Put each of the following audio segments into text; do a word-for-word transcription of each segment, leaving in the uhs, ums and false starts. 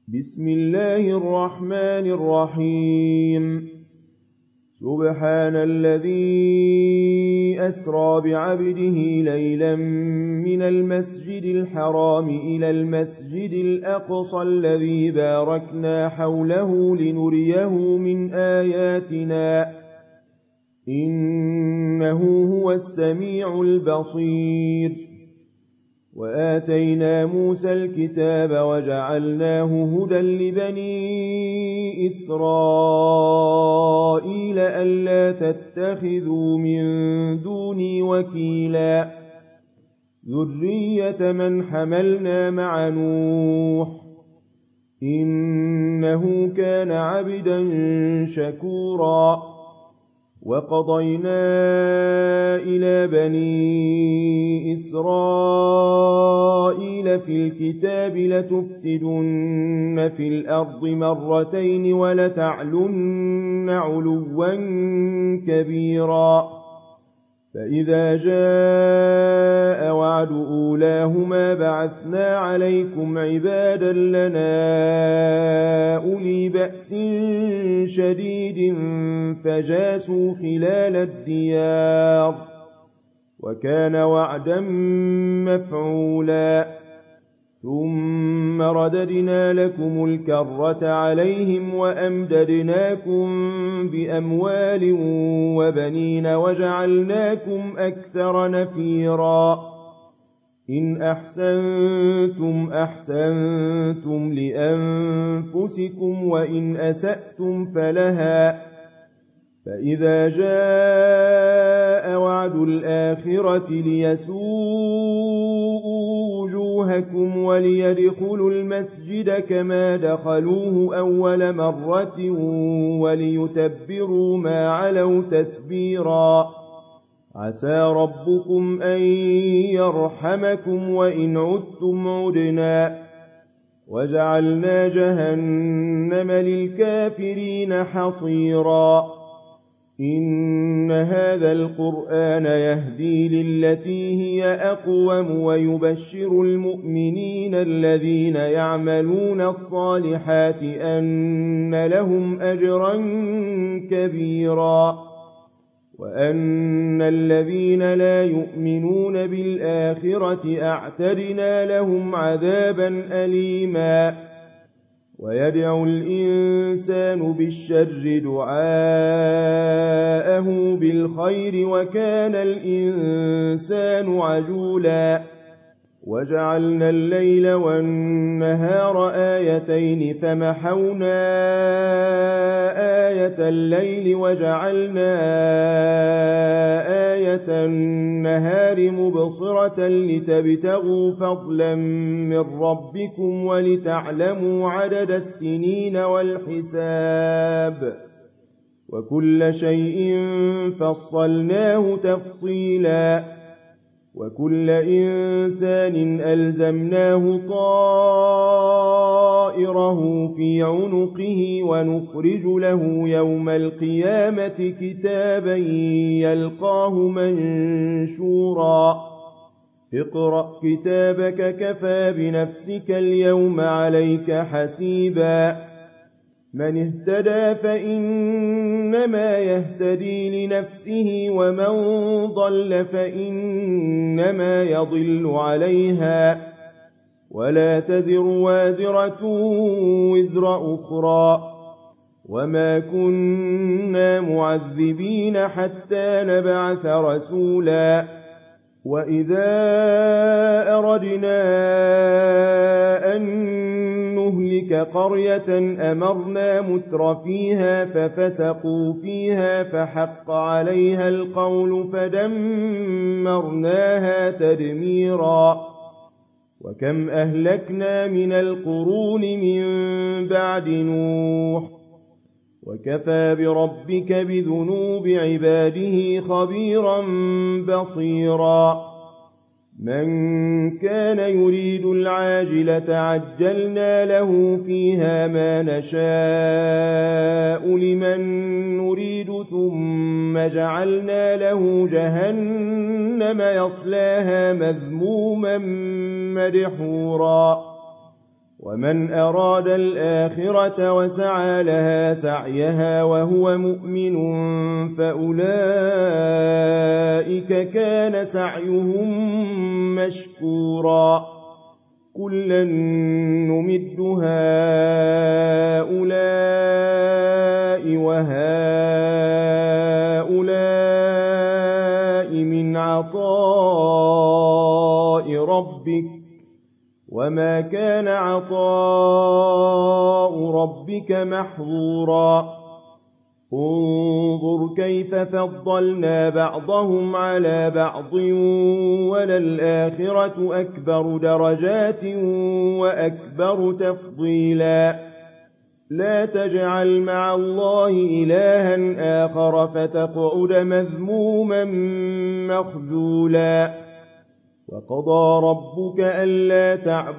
بسم الله الرحمن الرحيم سبحان الذي أسرى بعبده ليلا من المسجد الحرام إلى المسجد الأقصى الذي باركنا حوله لنريه من آياتنا إنه هو السميع البصير وآتينا موسى الكتاب وجعلناه هدى لبني إسرائيل ألا تتخذوا من دوني وكيلا ذرية من حملنا مع نوح إنه كان عبدا شكورا وقضينا إلى بني إسرائيل في الكتاب لتفسدن في الأرض مرتين ولتعلن علوا كبيرا فإذا جاء وعد أولاهما بعثنا عليكم عبادا لنا أولي بأس شديد فجاسوا خلال الديار وكان وعدا مفعولا ثم رددنا لكم الكرة عليهم وأمددناكم بأموال وبنين وجعلناكم أكثر نفيرا إن أحسنتم أحسنتم لأنفسكم وإن أسأتم فلها فإذا جاء وعد الآخرة ليسوءوا وجوهكم وليدخلوا المسجد كما دخلوه أول مرة وليتبروا ما علوا تتبيرا عسى ربكم أن يرحمكم وإن عدتم عدنا وجعلنا جهنم للكافرين حصيرا إن هذا القرآن يهدي للتي هي أقوم ويبشر المؤمنين الذين يعملون الصالحات أن لهم أجرا كبيرا وأن الذين لا يؤمنون بالآخرة أعتدنا لهم عذابا أليما ويدعو الإنسان بالشر دعاءه بالخير وكان الإنسان عجولا وجعلنا الليل والنهار آيتين فمحونا آية الليل وجعلنا آية النهار مبصرة لتبتغوا فضلا من ربكم ولتعلموا عدد السنين والحساب وكل شيء فصلناه تفصيلا وكل إنسان ألزمناه طائره في عنقه ونخرج له يوم القيامة كتابا يلقاه منشورا اقرأ كتابك كفى بنفسك اليوم عليك حسيبا من اهتدى فإنما يهتدي لنفسه ومن ضل فإنما يضل عليها ولا تزر وازرة وزر أخرى وما كنا معذبين حتى نبعث رسولا وإذا أردنا أن نهلك قرية أمرنا متر فيها ففسقوا فيها فحق عليها القول فدمرناها تدميرا وكم أهلكنا من القرون من بعد نوح وكفى بربك بذنوب عباده خبيرا بصيرا من كان يريد العاجلة عجلنا له فيها ما نشاء لمن نريد ثم جعلنا له جهنم يصلاها مذموما مدحورا ومن أراد الآخرة وسعى لها سعيها وهو مؤمن فأولئك كان سعيهم مشكورا كلا نمد هؤلاء وهؤلاء من عطاء ربك وما كان عطاء ربك محظورا انظر كيف فضلنا بعضهم على بعض وللآخرة أكبر درجات وأكبر تفضيلا لا تجعل مع الله إلها آخر فتقعد مذموما مخذولا وقضى ربك ألا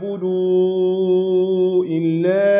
تعبدوا إلا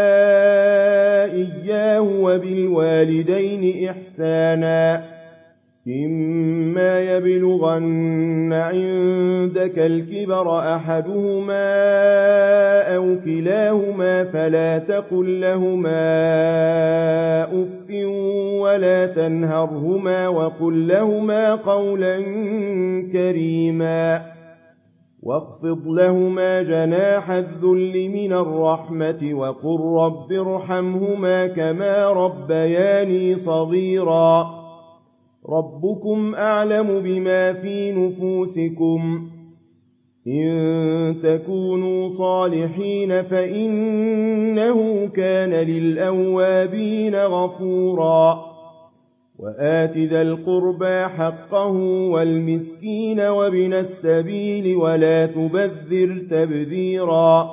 إياه وبالوالدين إحسانا إما يبلغن عندك الكبر أحدهما أو كلاهما فلا تقل لهما أف ولا تنهرهما وقل لهما قولا كريما واخفض لهما جناح الذل من الرحمة وقل رب ارحمهما كما ربياني صغيرا ربكم أعلم بما في نفوسكم إن تكونوا صالحين فإنه كان للأوابين غفورا وآت ذا القربى حقه والمسكين وابن السبيل ولا تبذر تبذيرا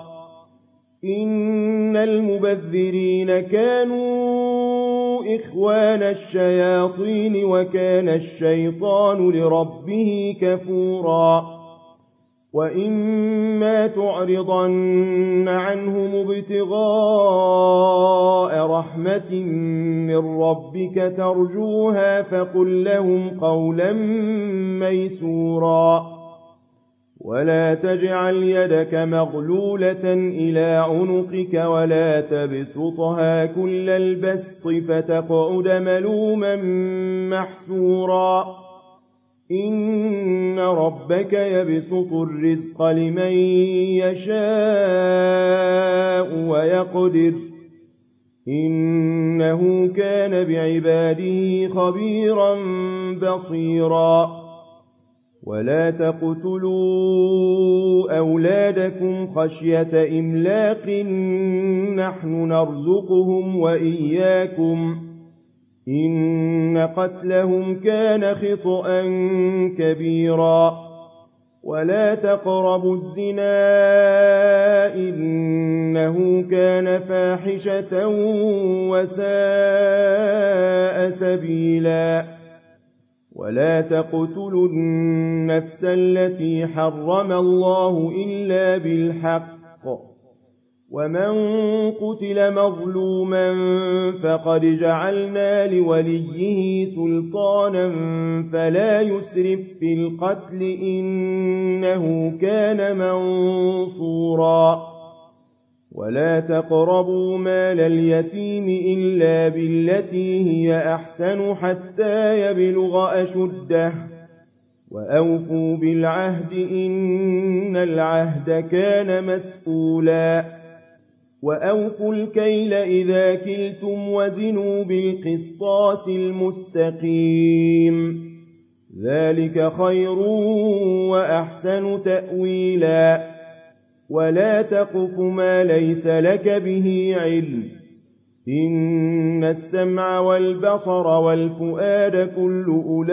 إن المبذرين كانوا إخوان الشياطين وكان الشيطان لربه كفورا وإما تعرضن عنهم ابتغاء رحمة من ربك ترجوها فقل لهم قولا ميسورا ولا تجعل يدك مغلولة إلى عنقك ولا تبسطها كل البسط فتقعد ملوما محسورا إن ربك يبسط الرزق لمن يشاء ويقدر إنه كان بعباده خبيرا بصيرا ولا تقتلوا أولادكم خشية إملاق نحن نرزقهم وإياكم إن قتلهم كان خطأ كبيرا ولا تقربوا الزنا إنه كان فاحشة وساء سبيلا ولا تقتلوا النفس التي حرم الله إلا بالحق ومن قتل مظلوما فقد جعلنا لوليه سلطانا فلا يسرف في القتل إنه كان منصورا ولا تقربوا مال اليتيم إلا بالتي هي أحسن حتى يبلغ أشده وأوفوا بالعهد إن العهد كان مسؤولا وأوفوا الكيل إذا كلتم وزنوا بالقسطاس المستقيم ذلك خير وأحسن تأويلا ولا تقف ما ليس لك به علم إن السمع والبصر والفؤاد كل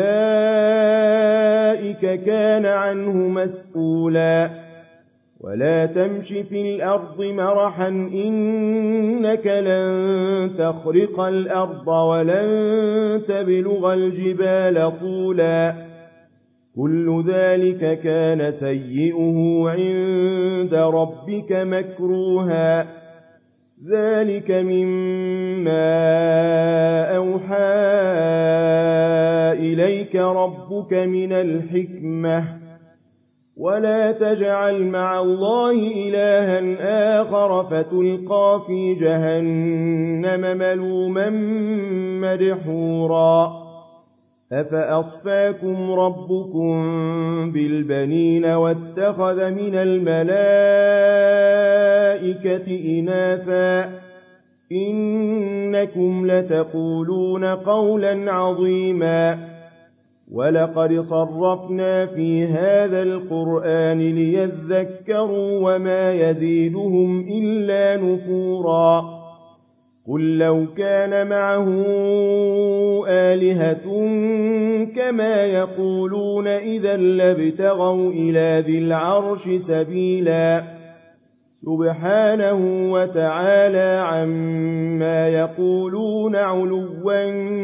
أولئك كان عنه مسؤولا ولا تمش في الأرض مرحا إنك لن تخرق الأرض ولن تبلغ الجبال طولا كل ذلك كان سيئه عند ربك مكروها ذلك مما أوحى إليك ربك من الحكمة ولا تجعل مع الله إلها آخر فتلقى في جهنم ملوما مدحورا أفأصفاكم ربكم بالبنين واتخذ من الملائكة إناثا إنكم لتقولون قولا عظيما ولقد صرفنا في هذا القرآن ليذكروا وما يزيدهم إلا نفورا قل لو كان معه آلهة كما يقولون إذا لابتغوا إلى ذي العرش سبيلا سبحانه وتعالى عما يقولون علوا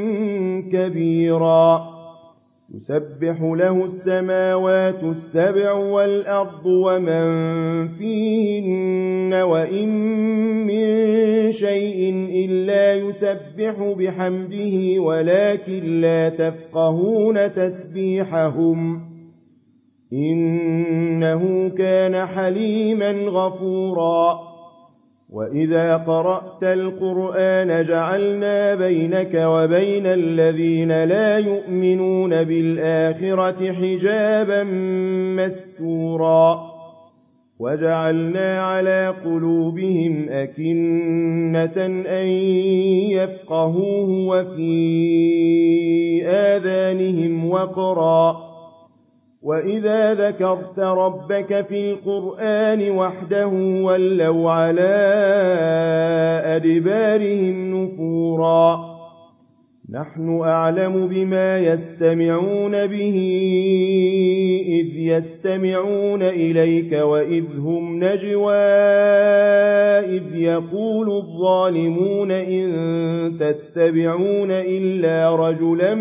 كبيرا يسبح له السماوات السبع والأرض ومن فيهن وإن من شيء إلا يسبح بحمده ولكن لا تفقهون تسبيحهم إنه كان حليما غفورا وإذا قرأت القرآن جعلنا بينك وبين الذين لا يؤمنون بالآخرة حجابا مستورا وجعلنا على قلوبهم أكنة أن يفقهوه وفي آذانهم وقرا وإذا ذكرت ربك في القرآن وحده ولوا على أدبارهم نفورا نحن أعلم بما يستمعون به إذ يستمعون إليك وإذ هم نجوى إذ يقول الظالمون إن تتبعون إلا رجلا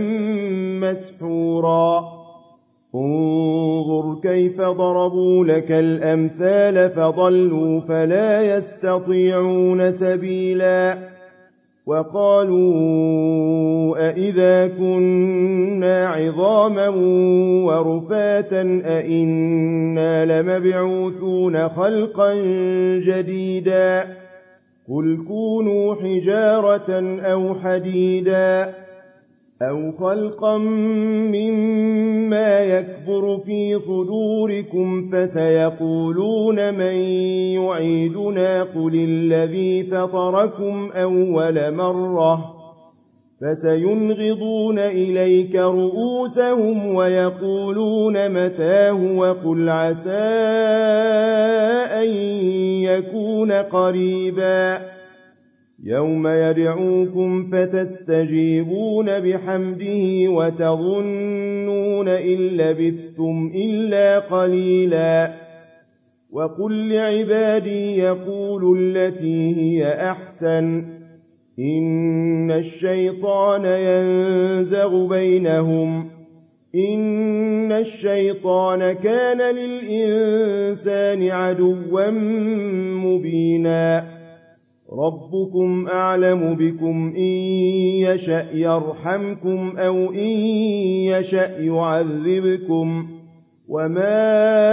مسحورا انظر كيف ضربوا لك الأمثال فضلوا فلا يستطيعون سبيلا وقالوا أئذا كنا عظاما ورفاتا أئنا لمبعوثون خلقا جديدا قل كونوا حجارة أو حديدا أو خلقا مما يكبر في صدوركم فسيقولون من يعيدنا قل الذي فطركم أول مرة فسينغضون إليك رؤوسهم ويقولون متاه وقل عسى أن يكون قريبا يوم يدعوكم فتستجيبون بحمده وتظنون إن لبثتم إلا قليلا وقل لعبادي يقولوا التي هي أحسن إن الشيطان ينزغ بينهم إن الشيطان كان للإنسان عدوا مبينا ربكم أعلم بكم إن يشأ يرحمكم أو إن يشأ يعذبكم وما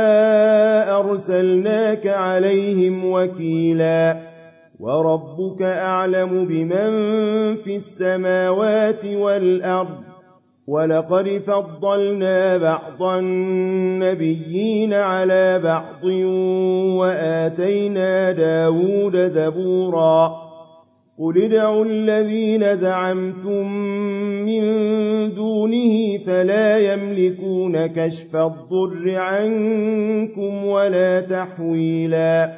أرسلناك عليهم وكيلا وربك أعلم بمن في السماوات والأرض ولقد فضلنا بعض النبيين على بعض وآتينا داود زبورا قل ادعوا الذين زعمتم من دونه فلا يملكون كشف الضر عنكم ولا تحويلا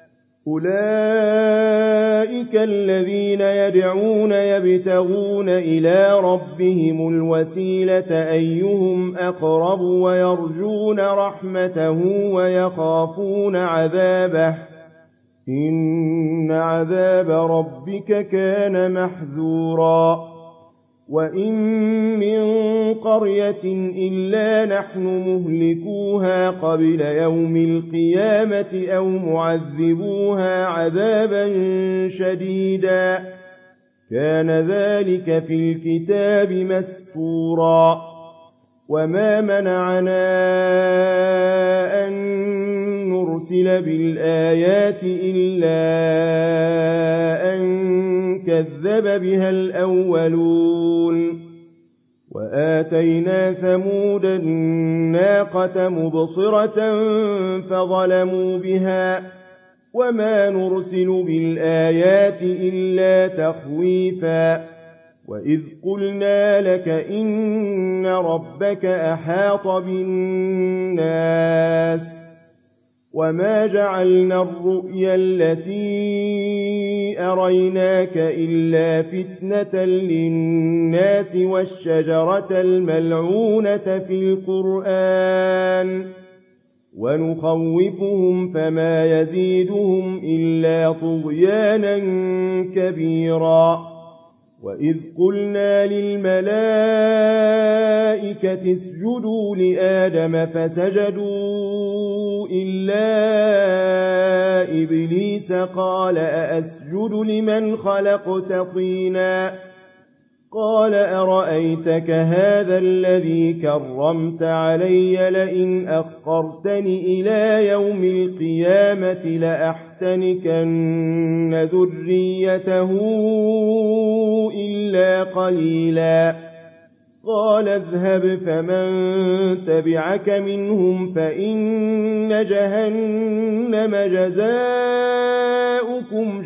أولئك الذين يدعون يبتغون إلى ربهم الوسيلة أيهم أقرب ويرجون رحمته ويخافون عذابه إن عذاب ربك كان محذورا وإن من قرية إلا نحن مهلكوها قبل يوم القيامة أو معذبوها عذابا شديدا كان ذلك في الكتاب مستورا وما منعنا أن نرسل بالآيات إلا أن كذب بها الأولون وآتينا ثمود الناقة مبصرة فظلموا بها وما نرسل بالآيات إلا تخويفا وإذ قلنا لك إن ربك أحاط بالناس وما جعلنا الرؤيا التي أريناك إلا فتنة للناس والشجرة الملعونة في القرآن ونخوفهم فما يزيدهم إلا طغيانا كبيرا وإذ قلنا للملائكة اسجدوا لآدم فسجدوا إلا إبليس قال أأسجد لمن خلقت طينا قال أرأيتك هذا الذي كرمت علي لئن أخرتني إلى يوم القيامة لأحتنكن ذريته إلا قليلا قال اذهب فمن تبعك منهم فإن جهنم جزاؤكم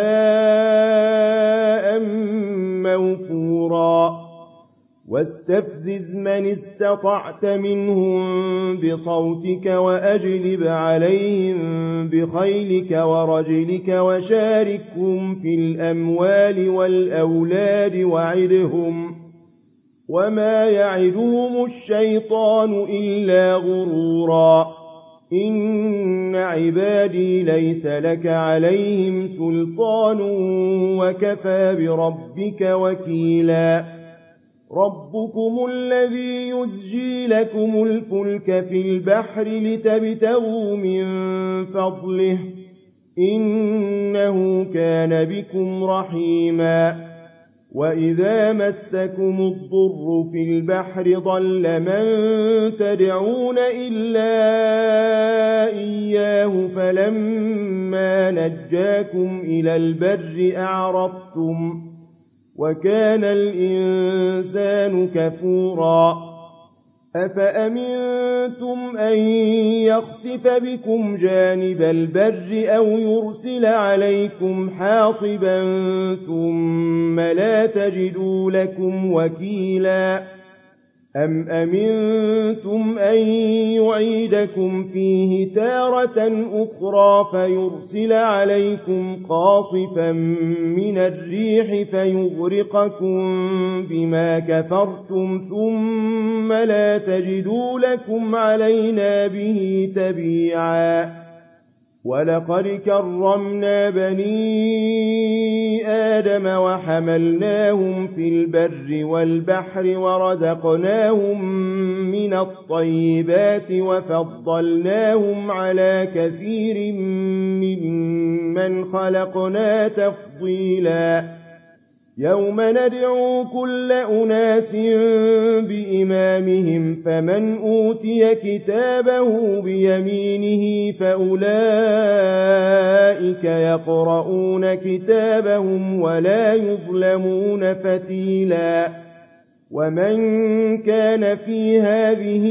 جزاء موفورا واستفزز من استطعت منهم بصوتك وأجلب عليهم بخيلك ورجلك وشاركهم في الأموال والأولاد وعدهم وما يعدهم الشيطان إلا غرورا إن عبادي ليس لك عليهم سلطان وكفى بربك وكيلا ربكم الذي يزجي لكم الفلك في البحر لتبتغوا من فضله إنه كان بكم رحيما وإذا مسكم الضر في البحر ضل من تدعون إلا إياه فلما نجاكم إلى البر أعرضتم وكان الإنسان كفورا أفأمنتم أن يخسف بكم جانب البر أو يرسل عليكم حاصبا ثم لا تجدوا لكم وكيلا أم أمنتم أن يعيدكم فيه تارة أخرى فيرسل عليكم قاصفا من الريح فيغرقكم بما كفرتم ثم لا تجدوا لكم علينا به تبيعا ولقد كرمنا بني آدم وحملناهم في البر والبحر ورزقناهم من الطيبات وفضلناهم على كثير ممن خلقنا تفضيلا يوم ندعو كل أناس بإمامهم فمن أوتي كتابه بيمينه فأولئك يقرؤون كتابهم ولا يظلمون فتيلا ومن كان في هذه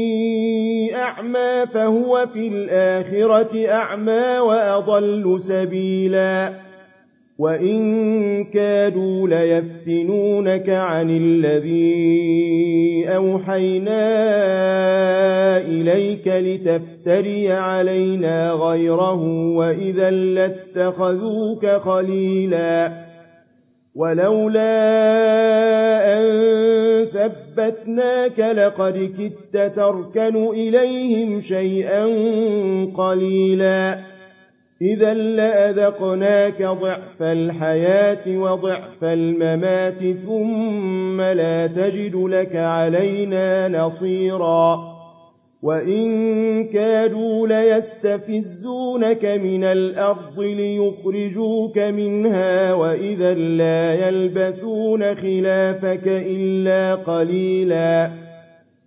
أعمى فهو في الآخرة أعمى وأضل سبيلا وإن كادوا ليفتنونك عن الذي أوحينا إليك لتفتري علينا غيره وإذا لاتخذوك خليلا ولولا أن ثبتناك لقد كدت تركن إليهم شيئا قليلا إذا لأذقناك ضعف الحياة وضعف الممات ثم لا تجد لك علينا نصيرا وإن كادوا ليستفزونك من الأرض ليخرجوك منها وإذا لا يلبثون خلافك إلا قليلا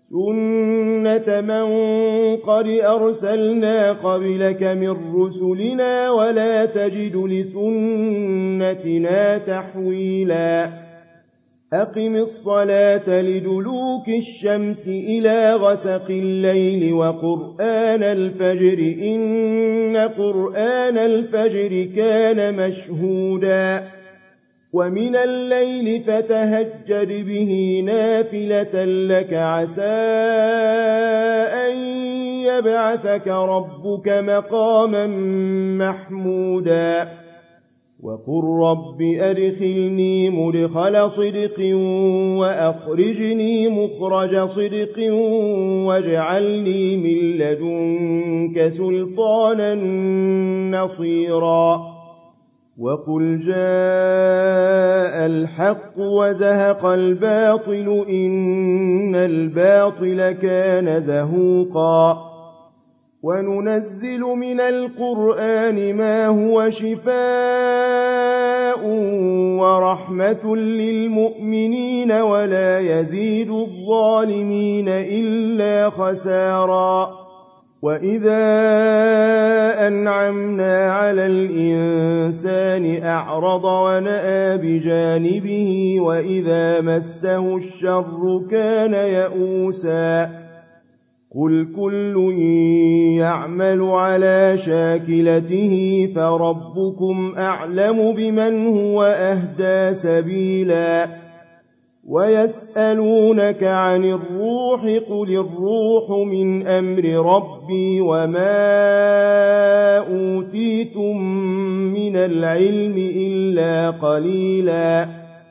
سُنَّةَ مَنْ قَدْ أَرْسَلْنَا قَبْلَكَ مِنْ رُسُلِنَا وَلَا تَجِدُ لِسُنَّتِنَا تَحْوِيلًا أَقِمِ الصَّلَاةَ لِدُلُوكِ الشَّمْسِ إِلَى غَسَقِ اللَّيْلِ وَقُرْآنَ الْفَجْرِ إِنَّ قُرْآنَ الْفَجْرِ كَانَ مَشْهُودًا وَمِنَ اللَّيْلِ فَتَهَجَّدْ بِهِ نَافِلَةً لَكَ عَسَىٰ أَن يَبْعَثَكَ رَبُّكَ مَقَامًا مَّحْمُودًا وَقُل رَّبِّ أَدْخِلْنِي مُدْخَلَ صِدْقٍ وَأَخْرِجْنِي مُخْرَجَ صِدْقٍ وَاجْعَل لِّي مِن لَّدُنكَ سُلْطَانًا نَّصِيرًا وَقُلْ جَاءَ الْحَقُّ وَزَهَقَ الْبَاطِلُ إِنَّ الْبَاطِلَ كَانَ زَهُوقًا وَنُنَزِّلُ مِنَ الْقُرْآنِ مَا هُوَ شِفَاءٌ وَرَحْمَةٌ لِّلْمُؤْمِنِينَ وَلَا يَزِيدُ الظَّالِمِينَ إِلَّا خَسَارًا وَإِذَا أَنْعَمْنَا عَلَى الْإِنسَانِ أَعْرَضَ وَنَأَىٰ بِجَانِبِهِ وَإِذَا مَسَّهُ الشَّرُّ كَانَ يَئُوسًا قُلْ كُلٌّ يَعْمَلُ عَلَىٰ شَاكِلَتِهِ فَرَبُّكُمْ أَعْلَمُ بِمَنْ هُوَ أَهْدَىٰ سَبِيلًا وَيَسْأَلُونَكَ عَنِ الرُّوحِ قُلِ الرُّوحُ مِنْ أَمْرِ رَبِّي وَمَا أُوتِيتُم مِّنَ الْعِلْمِ إِلَّا قَلِيلًا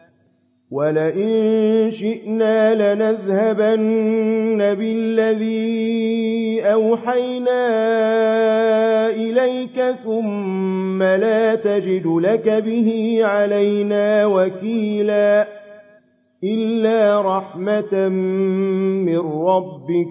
وَلَئِن شِئْنَا لَنَذْهَبَنَّ بِالَّذِي أَوْحَيْنَا إِلَيْكَ ثُمَّ لَا تَجِدُ لَكَ بِهِ عَلَيْنَا وَكِيلًا إِلَّا رَحْمَةً مِّن رَّبِّكَ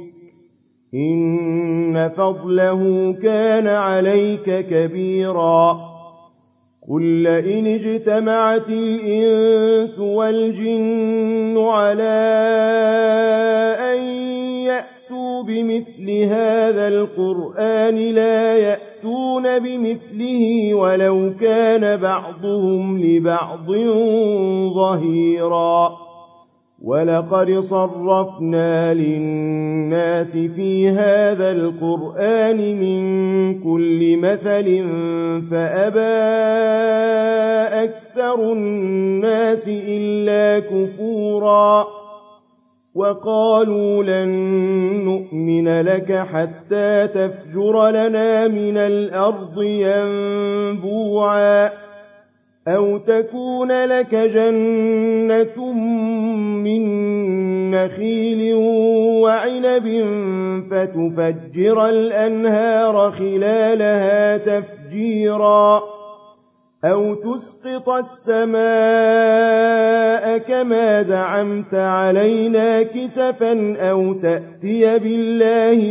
إِنَّ فَضْلَهُ كَانَ عَلَيْكَ كَبِيرًا قُل لَّئِنِ اجْتَمَعَتِ الْإِنسُ وَالْجِنُّ عَلَىٰ أَن يَأْتُوا بِمِثْلِ هَٰذَا الْقُرْآنِ لَا يَأْتُونَ بِمِثْلِهِ وَلَوْ كَانَ بَعْضُهُمْ لِبَعْضٍ ظَهِيرًا وَلَقَدْ صَرَّفْنَا لِلنَّاسِ فِي هَٰذَا الْقُرْآنِ مِن كُلِّ مَثَلٍ فَأَبَىٰ أَكْثَرُ النَّاسِ إِلَّا كُفُورًا وَقَالُوا لَن نُّؤْمِنَ لَكَ حَتَّىٰ تَفْجُرَ لَنَا مِنَ الْأَرْضِ يَنبُوعًا أَوْ تَكُونَ لَكَ جَنَّةٌ مِّن نَّخِيلٍ وَعِنَبٍ فَتُفَجِّرَ الْأَنْهَارَ خِلَالَهَا تَفْجِيرًا أَوْ تُسْقِطَ السَّمَاءَ كَمَا زَعَمْتَ عَلَيْنَا كِسَفًا أَوْ تَأْتِيَ بِاللَّهِ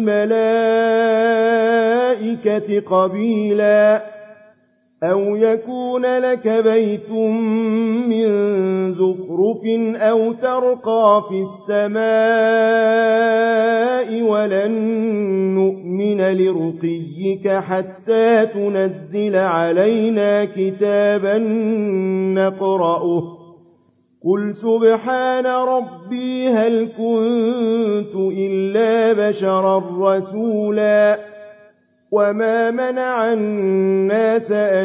وَالْمَلَائِكَةِ قَبِيلًا أَوْ يَكُونَ لَكَ بَيْتٌ مِّن زُخْرُفٍ أَوْ تَرْقَىٰ فِي السَّمَاءِ وَلَن نُّؤْمِنَ لِرُقِيِّكَ حَتَّىٰ تُنَزِّلَ عَلَيْنَا كِتَابًا نَّقْرَؤُهُ قُلْ سُبْحَانَ رَبِّي هَلْ كُنتُ إِلَّا بَشَرًا رَّسُولًا وَمَا مَنَعَ النَّاسَ أَن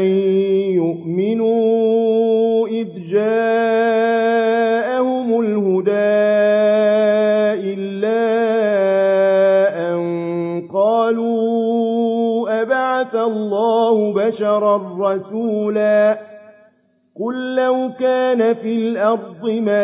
يُؤْمِنُوا إِذْ جَاءَهُمُ الْهُدَىٰ إِلَّا أَن قَالُوا أَبَعَثَ اللَّهُ بَشَرًا رَّسُولًا قُل لَّوْ كَانَ فِي الْأَرْضِ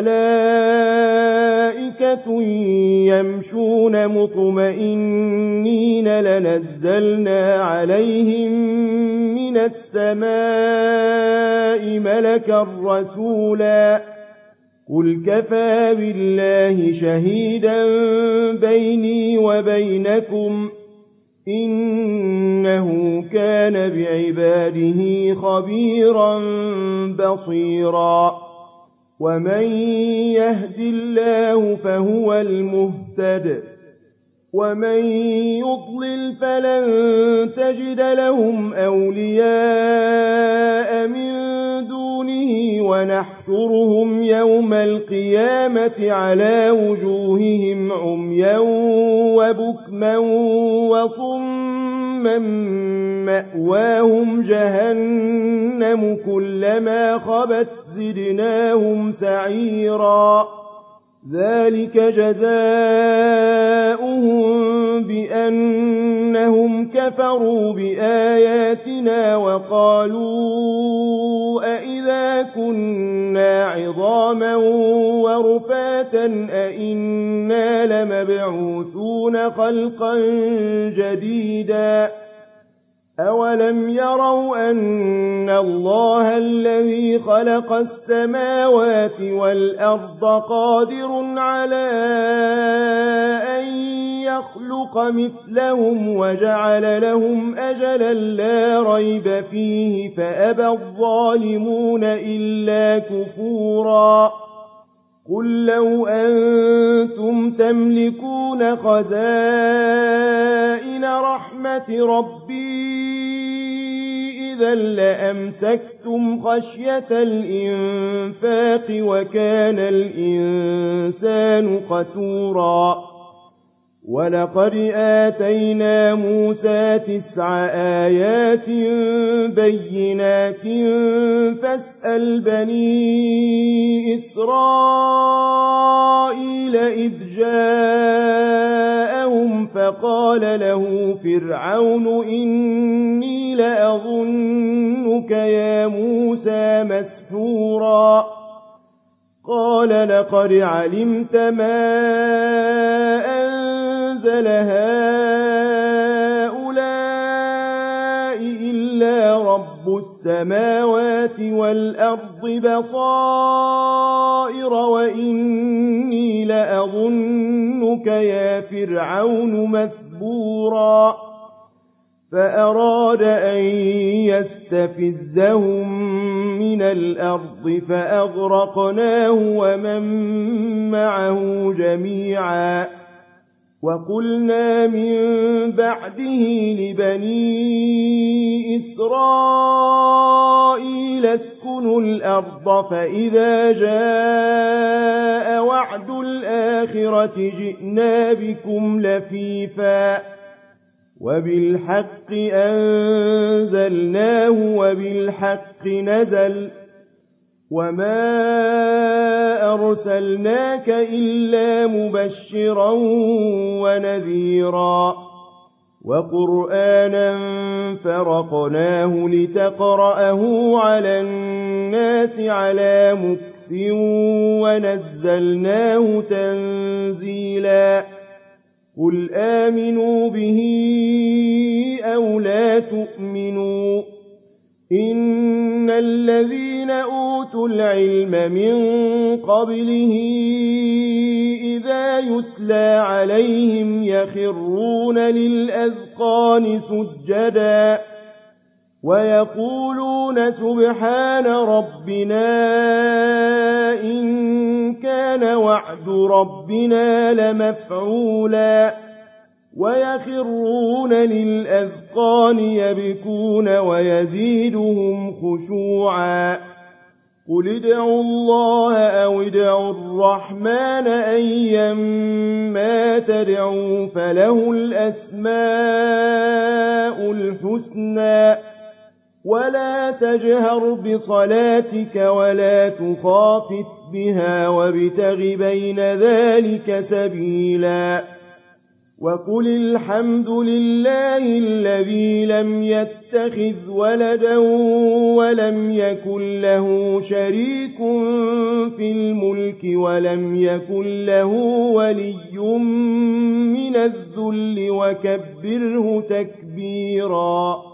مَلَائِكَةٌ يَمْشُونَ مُطْمَئِنِّينَ لَنَزَّلْنَا عَلَيْهِم مِّنَ السَّمَاءِ مَلَكًا رَّسُولًا قُلْ كَفَىٰ بِاللَّهِ شَهِيدًا بَيْنِي وَبَيْنَكُمْ إِنَّهُ كَانَ بِعِبَادِهِ خَبِيرًا بَصِيرًا ومن يهد الله فهو المهتد ومن يضلل فلن تجد لهم أولياء من دونه ونحشرهم يوم القيامة على وجوههم عميا وبكما وصما مأواهم جهنم كلما خبت زدناهم سعيرا ذلك جزاؤهم بأنهم كفروا بآياتنا وقالوا أئذا كنا عظاما ورفاتا أئنا لمبعوثون خلقا جديدا أولم يروا أن الله الذي خلق السماوات والأرض قادر على أن يخلق مثلهم وجعل لهم أجلا لا ريب فيه فأبى الظالمون إلا كفورا قل لو أنتم تملكون خزائن رحمة ربي إذا لأمسكتم خشية الإنفاق وكان الإنسان قتورا ولقد آتينا موسى تسع آيات بينات فاسأل بني إسرائيل إذ جاءهم فقال له فرعون إني لأظنك يا موسى مسحورا قال لقد علمت ما أنزل هؤلاء إلا رب السماوات والأرض بصائر وإني لأظنك يا فرعون مثبورا فأراد أن يستفزهم من الأرض فأغرقناه ومن معه جميعا وقلنا من بعده لبني إسرائيل اسكنوا الأرض فإذا جاء وعد الآخرة جئنا بكم لفيفا وبالحق أنزلناه وبالحق نزل وما أرسلناك إلا مبشرا ونذيرا وقرآنا فرقناه لتقرأه على الناس على مكث ونزلناه تنزيلا قل آمنوا به أو لا تؤمنوا إن الذين أوتوا العلم من قبله إذا يتلى عليهم يخرون للأذقان سجدا ويقولون سبحان ربنا إن كان وعد ربنا لمفعولا ويخرون للأذقان يبكون ويزيدهم خشوعا قل ادعوا الله أو ادعوا الرحمن أيما تدعوا فله الأسماء الحسنى ولا تجهر بصلاتك ولا تخافت بها وابتغ بين ذلك سبيلا وقل الحمد لله الذي لم يتخذ ولدا ولم يكن له شريك في الملك ولم يكن له ولي من الذل وكبره تكبيرا